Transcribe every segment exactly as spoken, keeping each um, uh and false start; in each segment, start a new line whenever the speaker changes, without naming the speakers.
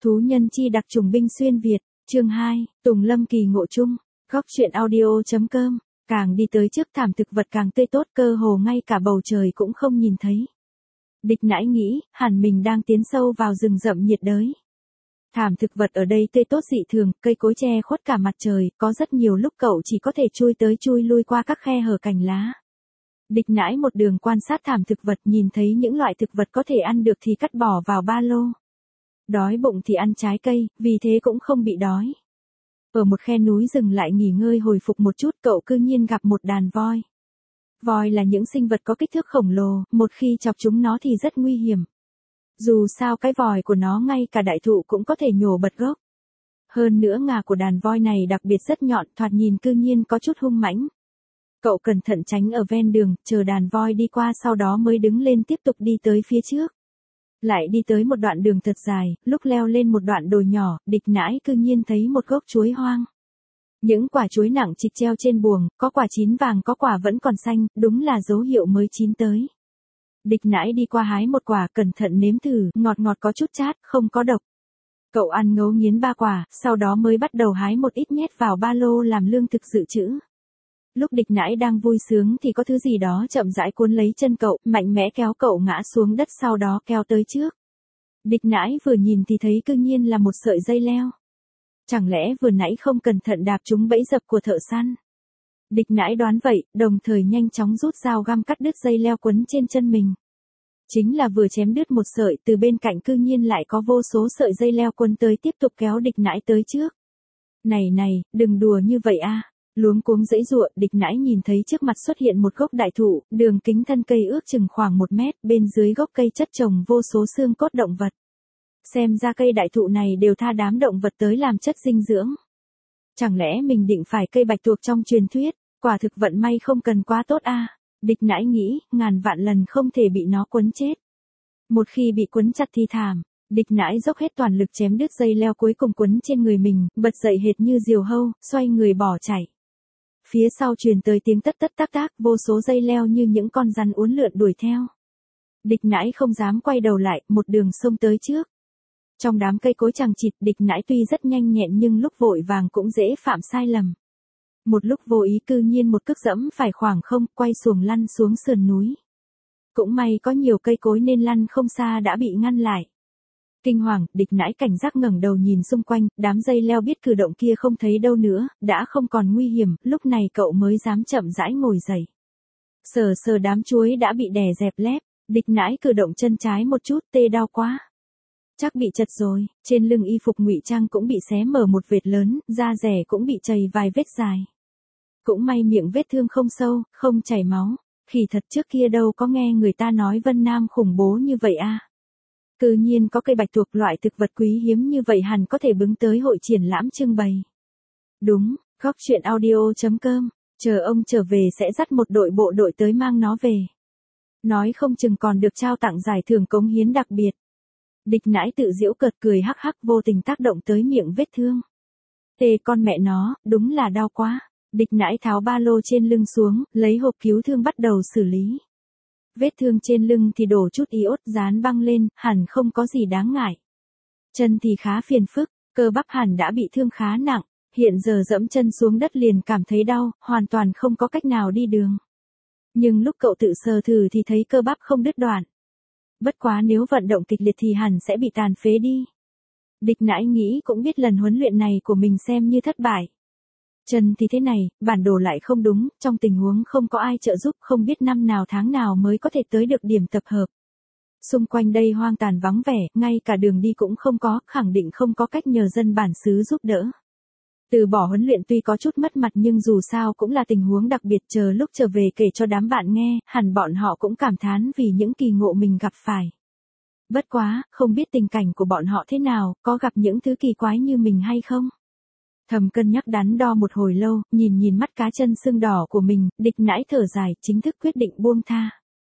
Thú nhân chi đặc trùng binh xuyên Việt, chương hai, Tùng Lâm kỳ ngộ chung, góc truyện audio.com, càng đi tới trước thảm thực vật càng tươi tốt, cơ hồ ngay cả bầu trời cũng không nhìn thấy. Địch nãi nghĩ, hẳn mình đang tiến sâu vào rừng rậm nhiệt đới. Thảm thực vật ở đây tươi tốt dị thường, cây cối che khuất cả mặt trời, có rất nhiều lúc cậu chỉ có thể chui tới chui lui qua các khe hở cành lá. Địch nãi một đường quan sát thảm thực vật, nhìn thấy những loại thực vật có thể ăn được thì cắt bỏ vào ba lô. Đói bụng thì ăn trái cây, vì thế cũng không bị đói. Ở một khe núi dừng lại nghỉ ngơi hồi phục một chút, cậu cư nhiên gặp một đàn voi. Voi là những sinh vật có kích thước khổng lồ, một khi chọc chúng nó thì rất nguy hiểm. Dù sao cái vòi của nó ngay cả đại thụ cũng có thể nhổ bật gốc. Hơn nữa ngà của đàn voi này đặc biệt rất nhọn, thoạt nhìn cư nhiên có chút hung mãnh. Cậu cẩn thận tránh ở ven đường, chờ đàn voi đi qua sau đó mới đứng lên tiếp tục đi tới phía trước. Lại đi tới một đoạn đường thật dài, lúc leo lên một đoạn đồi nhỏ, địch nãi cư nhiên thấy một gốc chuối hoang. Những quả chuối nặng trịch treo trên buồng, có quả chín vàng có quả vẫn còn xanh, đúng là dấu hiệu mới chín tới. Địch nãi đi qua hái một quả, cẩn thận nếm thử, ngọt ngọt có chút chát, không có độc. Cậu ăn ngấu nghiến ba quả, sau đó mới bắt đầu hái một ít nhét vào ba lô làm lương thực dự trữ. Lúc địch nãi đang vui sướng thì có thứ gì đó chậm rãi cuốn lấy chân cậu, mạnh mẽ kéo cậu ngã xuống đất, sau đó kéo tới trước. Địch nãi vừa nhìn thì thấy cư nhiên là một sợi dây leo. Chẳng lẽ vừa nãy không cẩn thận đạp trúng bẫy dập của thợ săn? Địch nãi đoán vậy, đồng thời nhanh chóng rút dao găm cắt đứt dây leo quấn trên chân mình. Chính là vừa chém đứt một sợi, từ bên cạnh cư nhiên lại có vô số sợi dây leo quấn tới tiếp tục kéo địch nãi tới trước. Này này, đừng đùa như vậy a. Luống cuống giãy giụa, địch nãi nhìn thấy trước mặt xuất hiện một gốc đại thụ, đường kính thân cây ước chừng khoảng một mét, bên dưới gốc cây chất trồng vô số xương cốt động vật. Xem ra cây đại thụ này đều tha đám động vật tới làm chất dinh dưỡng. Chẳng lẽ mình định phải cây bạch tuộc trong truyền thuyết, quả thực vận may không cần quá tốt a. Địch nãi nghĩ, ngàn vạn lần không thể bị nó quấn chết. Một khi bị quấn chặt thì thảm. Địch nãi dốc hết toàn lực chém đứt dây leo cuối cùng quấn trên người mình, bật dậy hệt như diều hâu, xoay người bỏ chạy. Phía sau truyền tới tiếng tất tất tác tác, vô số dây leo như những con rắn uốn lượn đuổi theo. Địch nãi không dám quay đầu lại, một đường xông tới trước. Trong đám cây cối chằng chịt, địch nãi tuy rất nhanh nhẹn nhưng lúc vội vàng cũng dễ phạm sai lầm. Một lúc vô ý cư nhiên một cước dẫm phải khoảng không, quay xuồng lăn xuống sườn núi. Cũng may có nhiều cây cối nên lăn không xa đã bị ngăn lại. Kinh hoàng, địch nãi cảnh giác ngẩng đầu nhìn xung quanh, đám dây leo biết cử động kia không thấy đâu nữa, đã không còn nguy hiểm, lúc này cậu mới dám chậm rãi ngồi dậy. Sờ sờ đám chuối đã bị đè dẹp lép, địch nãi cử động chân trái một chút, tê đau quá. Chắc bị chật rồi, trên lưng y phục ngụy trang cũng bị xé mở một vệt lớn, da rẻ cũng bị chày vài vết dài. Cũng may miệng vết thương không sâu, không chảy máu, khỉ thật trước kia đâu có nghe người ta nói Vân Nam khủng bố như vậy a. Cư nhiên có cây bạch tuộc, loại thực vật quý hiếm như vậy hẳn có thể bứng tới hội triển lãm trưng bày. Đúng, góc truyện audio.com, chờ ông trở về sẽ dắt một đội bộ đội tới mang nó về. Nói không chừng còn được trao tặng giải thưởng cống hiến đặc biệt. Địch nãi tự giễu cợt cười hắc hắc, vô tình tác động tới miệng vết thương. Tê con mẹ nó, đúng là đau quá. Địch nãi tháo ba lô trên lưng xuống, lấy hộp cứu thương bắt đầu xử lý. Vết thương trên lưng thì đổ chút iốt dán băng lên, hẳn không có gì đáng ngại. Chân thì khá phiền phức, cơ bắp hẳn đã bị thương khá nặng, hiện giờ dẫm chân xuống đất liền cảm thấy đau, hoàn toàn không có cách nào đi đường. Nhưng lúc cậu tự sờ thử thì thấy cơ bắp không đứt đoạn. Bất quá nếu vận động kịch liệt thì hẳn sẽ bị tàn phế đi. Địch nãi nghĩ cũng biết lần huấn luyện này của mình xem như thất bại. Chân thì thế này, bản đồ lại không đúng, trong tình huống không có ai trợ giúp, không biết năm nào tháng nào mới có thể tới được điểm tập hợp. Xung quanh đây hoang tàn vắng vẻ, ngay cả đường đi cũng không có, khẳng định không có cách nhờ dân bản xứ giúp đỡ. Từ bỏ huấn luyện tuy có chút mất mặt nhưng dù sao cũng là tình huống đặc biệt, chờ lúc trở về kể cho đám bạn nghe, hẳn bọn họ cũng cảm thán vì những kỳ ngộ mình gặp phải. Bất quá, không biết tình cảnh của bọn họ thế nào, có gặp những thứ kỳ quái như mình hay không? Thầm cân nhắc đắn đo một hồi lâu, nhìn nhìn mắt cá chân sưng đỏ của mình, địch nãi thở dài, chính thức quyết định buông tha.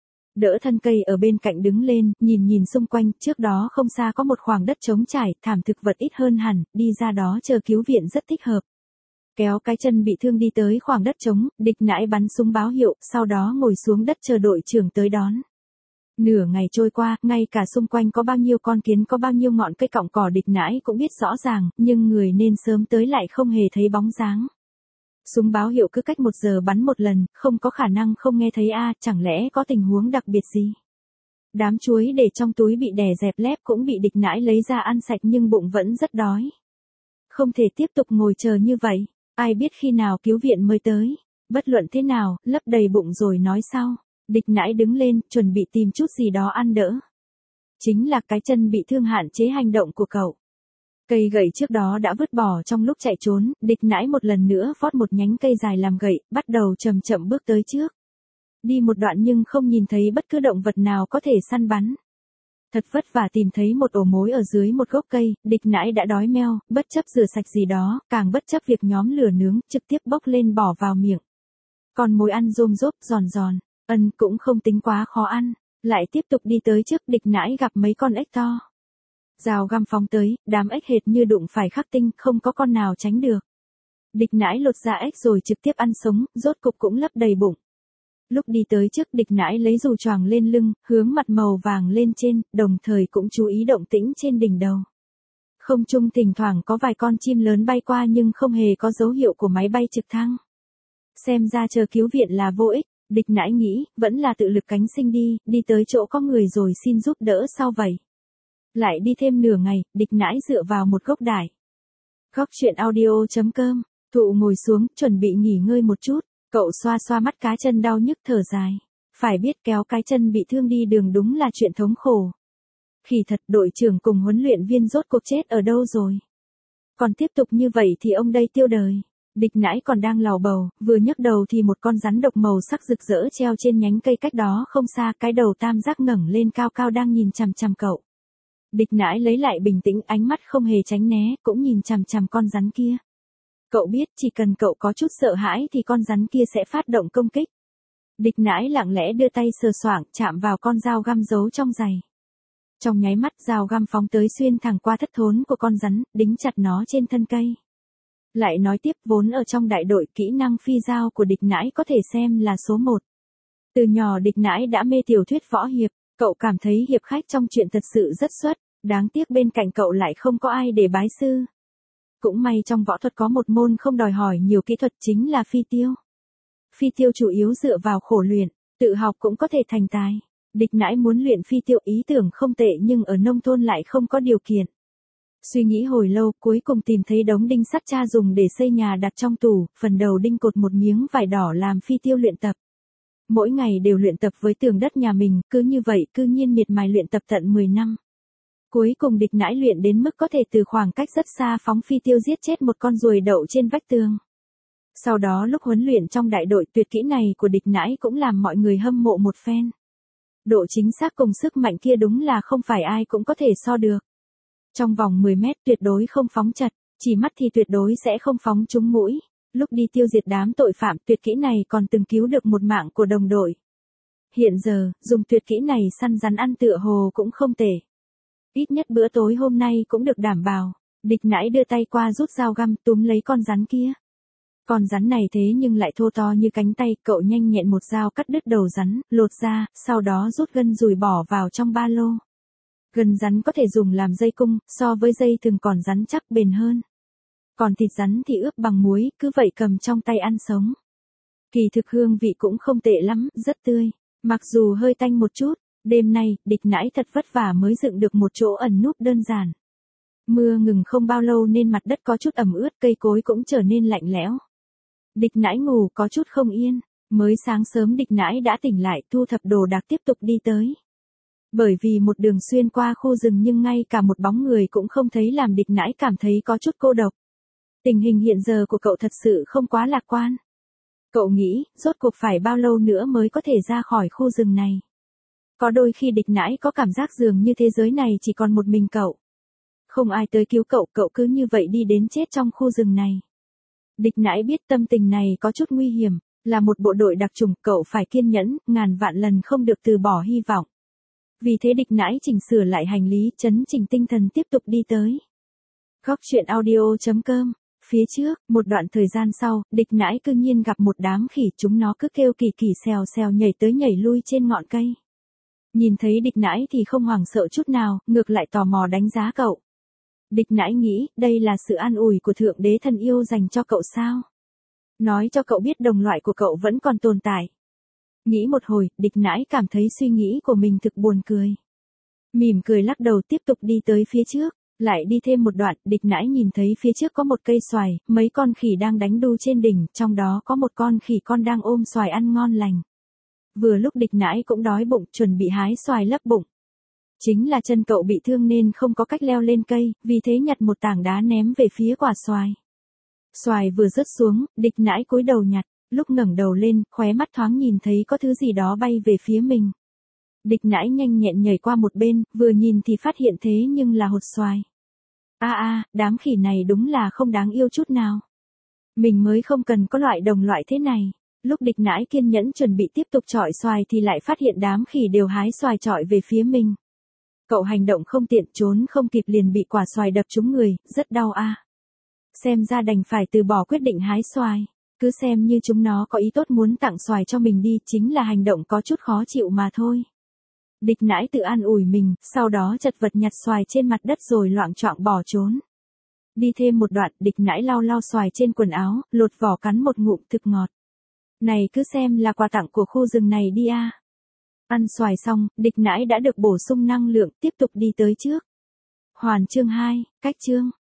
Đỡ thân cây ở bên cạnh đứng lên, nhìn nhìn xung quanh, trước đó không xa có một khoảng đất trống trải, thảm thực vật ít hơn hẳn, đi ra đó chờ cứu viện rất thích hợp. Kéo cái chân bị thương đi tới khoảng đất trống, địch nãi bắn súng báo hiệu, sau đó ngồi xuống đất chờ đội trưởng tới đón. Nửa ngày trôi qua, ngay cả xung quanh có bao nhiêu con kiến có bao nhiêu ngọn cây cọng cỏ địch nãi cũng biết rõ ràng, nhưng người nên sớm tới lại không hề thấy bóng dáng. Súng báo hiệu cứ cách một giờ bắn một lần, không có khả năng không nghe thấy a, chẳng lẽ có tình huống đặc biệt gì? Đám chuối để trong túi bị đè dẹp lép cũng bị địch nãi lấy ra ăn sạch nhưng bụng vẫn rất đói. Không thể tiếp tục ngồi chờ như vậy, ai biết khi nào cứu viện mới tới. Bất luận thế nào, lấp đầy bụng rồi nói sau. Địch nãi đứng lên, chuẩn bị tìm chút gì đó ăn đỡ. Chính là cái chân bị thương hạn chế hành động của cậu. Cây gậy trước đó đã vứt bỏ trong lúc chạy trốn, địch nãi một lần nữa vót một nhánh cây dài làm gậy, bắt đầu chậm chậm bước tới trước. Đi một đoạn nhưng không nhìn thấy bất cứ động vật nào có thể săn bắn. Thật vất vả tìm thấy một ổ mối ở dưới một gốc cây, địch nãi đã đói meo, bất chấp rửa sạch gì đó, càng bất chấp việc nhóm lửa nướng, trực tiếp bốc lên bỏ vào miệng. Còn mối ăn rôm rốp, giòn giòn, ân cũng không tính quá khó ăn, lại tiếp tục đi tới trước địch nãi gặp mấy con ếch to. Dao găm phóng tới, đám ếch hệt như đụng phải khắc tinh, không có con nào tránh được. Địch nãi lột ra ếch rồi trực tiếp ăn sống, rốt cục cũng lấp đầy bụng. Lúc đi tới trước địch nãi lấy dù choàng lên lưng, hướng mặt màu vàng lên trên, đồng thời cũng chú ý động tĩnh trên đỉnh đầu. Không trung thỉnh thoảng có vài con chim lớn bay qua nhưng không hề có dấu hiệu của máy bay trực thăng. Xem ra chờ cứu viện là vô ích, địch nãi nghĩ, vẫn là tự lực cánh sinh đi, đi tới chỗ có người rồi xin giúp đỡ sau vậy. Lại đi thêm nửa ngày, địch nãi dựa vào một gốc đài. Góc chuyện audio chấm com, Thụ ngồi xuống, chuẩn bị nghỉ ngơi một chút, cậu xoa xoa mắt cá chân đau nhức thở dài. Phải biết kéo cái chân bị thương đi đường đúng là chuyện thống khổ. Khỉ thật, đội trưởng cùng huấn luyện viên rốt cuộc chết ở đâu rồi? Còn tiếp tục như vậy thì ông đây tiêu đời. Địch nãi còn đang lào bầu, vừa nhấc đầu thì một con rắn độc màu sắc rực rỡ treo trên nhánh cây cách đó không xa, cái đầu tam giác ngẩng lên cao cao đang nhìn chằm chằm cậu. Địch nãi lấy lại bình tĩnh, ánh mắt không hề tránh né, cũng nhìn chằm chằm con rắn kia. Cậu biết chỉ cần cậu có chút sợ hãi thì con rắn kia sẽ phát động công kích. Địch nãi lặng lẽ đưa tay sờ soạng, chạm vào con dao găm giấu trong giày. Trong nháy mắt dao găm phóng tới xuyên thẳng qua thất thốn của con rắn, đính chặt nó trên thân cây. Lại nói tiếp, vốn ở trong đại đội, kỹ năng phi dao của địch nãi có thể xem là số một. Từ nhỏ địch nãi đã mê tiểu thuyết võ hiệp, cậu cảm thấy hiệp khách trong chuyện thật sự rất xuất, đáng tiếc bên cạnh cậu lại không có ai để bái sư. Cũng may trong võ thuật có một môn không đòi hỏi nhiều kỹ thuật, chính là phi tiêu. Phi tiêu chủ yếu dựa vào khổ luyện, tự học cũng có thể thành tài. Địch nãi muốn luyện phi tiêu, ý tưởng không tệ nhưng ở nông thôn lại không có điều kiện. Suy nghĩ hồi lâu, cuối cùng tìm thấy đống đinh sắt cha dùng để xây nhà đặt trong tủ, phần đầu đinh cột một miếng vải đỏ làm phi tiêu luyện tập. Mỗi ngày đều luyện tập với tường đất nhà mình, cứ như vậy cư nhiên miệt mài luyện tập tận mười năm. Cuối cùng địch nãi luyện đến mức có thể từ khoảng cách rất xa phóng phi tiêu giết chết một con ruồi đậu trên vách tường. Sau đó lúc huấn luyện trong đại đội, tuyệt kỹ này của địch nãi cũng làm mọi người hâm mộ một phen. Độ chính xác cùng sức mạnh kia đúng là không phải ai cũng có thể so được. Trong vòng mười mét tuyệt đối không phóng chật, chỉ mắt thì tuyệt đối sẽ không phóng trúng mũi. Lúc đi tiêu diệt đám tội phạm, tuyệt kỹ này còn từng cứu được một mạng của đồng đội. Hiện giờ, dùng tuyệt kỹ này săn rắn ăn tựa hồ cũng không tệ. Ít nhất bữa tối hôm nay cũng được đảm bảo. Địch nãi đưa tay qua rút dao găm túm lấy con rắn kia. Con rắn này thế nhưng lại thô to như cánh tay, cậu nhanh nhẹn một dao cắt đứt đầu rắn, lột ra, sau đó rút gân dùi bỏ vào trong ba lô. Gân rắn có thể dùng làm dây cung, so với dây thừng còn rắn chắc bền hơn. Còn thịt rắn thì ướp bằng muối, cứ vậy cầm trong tay ăn sống. Kỳ thực hương vị cũng không tệ lắm, rất tươi. Mặc dù hơi tanh một chút, đêm nay, địch nãi thật vất vả mới dựng được một chỗ ẩn núp đơn giản. Mưa ngừng không bao lâu nên mặt đất có chút ẩm ướt, cây cối cũng trở nên lạnh lẽo. Địch nãi ngủ có chút không yên, mới sáng sớm địch nãi đã tỉnh lại, thu thập đồ đạc tiếp tục đi tới. Bởi vì một đường xuyên qua khu rừng nhưng ngay cả một bóng người cũng không thấy làm địch nãi cảm thấy có chút cô độc. Tình hình hiện giờ của cậu thật sự không quá lạc quan. Cậu nghĩ, rốt cuộc phải bao lâu nữa mới có thể ra khỏi khu rừng này. Có đôi khi địch nãi có cảm giác dường như thế giới này chỉ còn một mình cậu. Không ai tới cứu cậu, cậu cứ như vậy đi đến chết trong khu rừng này. Địch nãi biết tâm tình này có chút nguy hiểm, là một bộ đội đặc chủng, cậu phải kiên nhẫn, ngàn vạn lần không được từ bỏ hy vọng. Vì thế địch nãi chỉnh sửa lại hành lý, chấn chỉnh tinh thần tiếp tục đi tới. Góc chuyện audio chấm com. Phía trước, một đoạn thời gian sau, địch nãi cư nhiên gặp một đám khỉ, chúng nó cứ kêu kỳ kỳ xèo xèo nhảy tới nhảy lui trên ngọn cây. Nhìn thấy địch nãi thì không hoảng sợ chút nào, ngược lại tò mò đánh giá cậu. Địch nãi nghĩ, đây là sự an ủi của Thượng Đế thân yêu dành cho cậu sao? Nói cho cậu biết đồng loại của cậu vẫn còn tồn tại. Nghĩ một hồi, địch nãi cảm thấy suy nghĩ của mình thực buồn cười. Mỉm cười lắc đầu tiếp tục đi tới phía trước. Lại đi thêm một đoạn, địch nãi nhìn thấy phía trước có một cây xoài, mấy con khỉ đang đánh đu trên đỉnh, trong đó có một con khỉ con đang ôm xoài ăn ngon lành. Vừa lúc địch nãi cũng đói bụng, chuẩn bị hái xoài lấp bụng. Chính là chân cậu bị thương nên không có cách leo lên cây, vì thế nhặt một tảng đá ném về phía quả xoài. Xoài vừa rớt xuống, địch nãi cúi đầu nhặt, lúc ngẩng đầu lên, khóe mắt thoáng nhìn thấy có thứ gì đó bay về phía mình. Địch nãi nhanh nhẹn nhảy qua một bên, vừa nhìn thì phát hiện thế nhưng là hột xoài. A a, đám khỉ này đúng là không đáng yêu chút nào. Mình mới không cần có loại đồng loại thế này. Lúc địch nãi kiên nhẫn chuẩn bị tiếp tục chọi xoài thì lại phát hiện đám khỉ đều hái xoài chọi về phía mình. Cậu hành động không tiện, trốn không kịp liền bị quả xoài đập trúng người, rất đau a. Xem ra đành phải từ bỏ quyết định hái xoài. Cứ xem như chúng nó có ý tốt muốn tặng xoài cho mình đi, chính là hành động có chút khó chịu mà thôi. Địch nãi tự an ủi mình, sau đó chật vật nhặt xoài trên mặt đất rồi loạng choạng bỏ trốn. Đi thêm một đoạn, địch nãi lau lau xoài trên quần áo, lột vỏ cắn một ngụm thực ngọt. Này cứ xem là quà tặng của khu rừng này đi a. Ăn xoài xong, địch nãi đã được bổ sung năng lượng, tiếp tục đi tới trước. Hoàn chương hai, cách chương.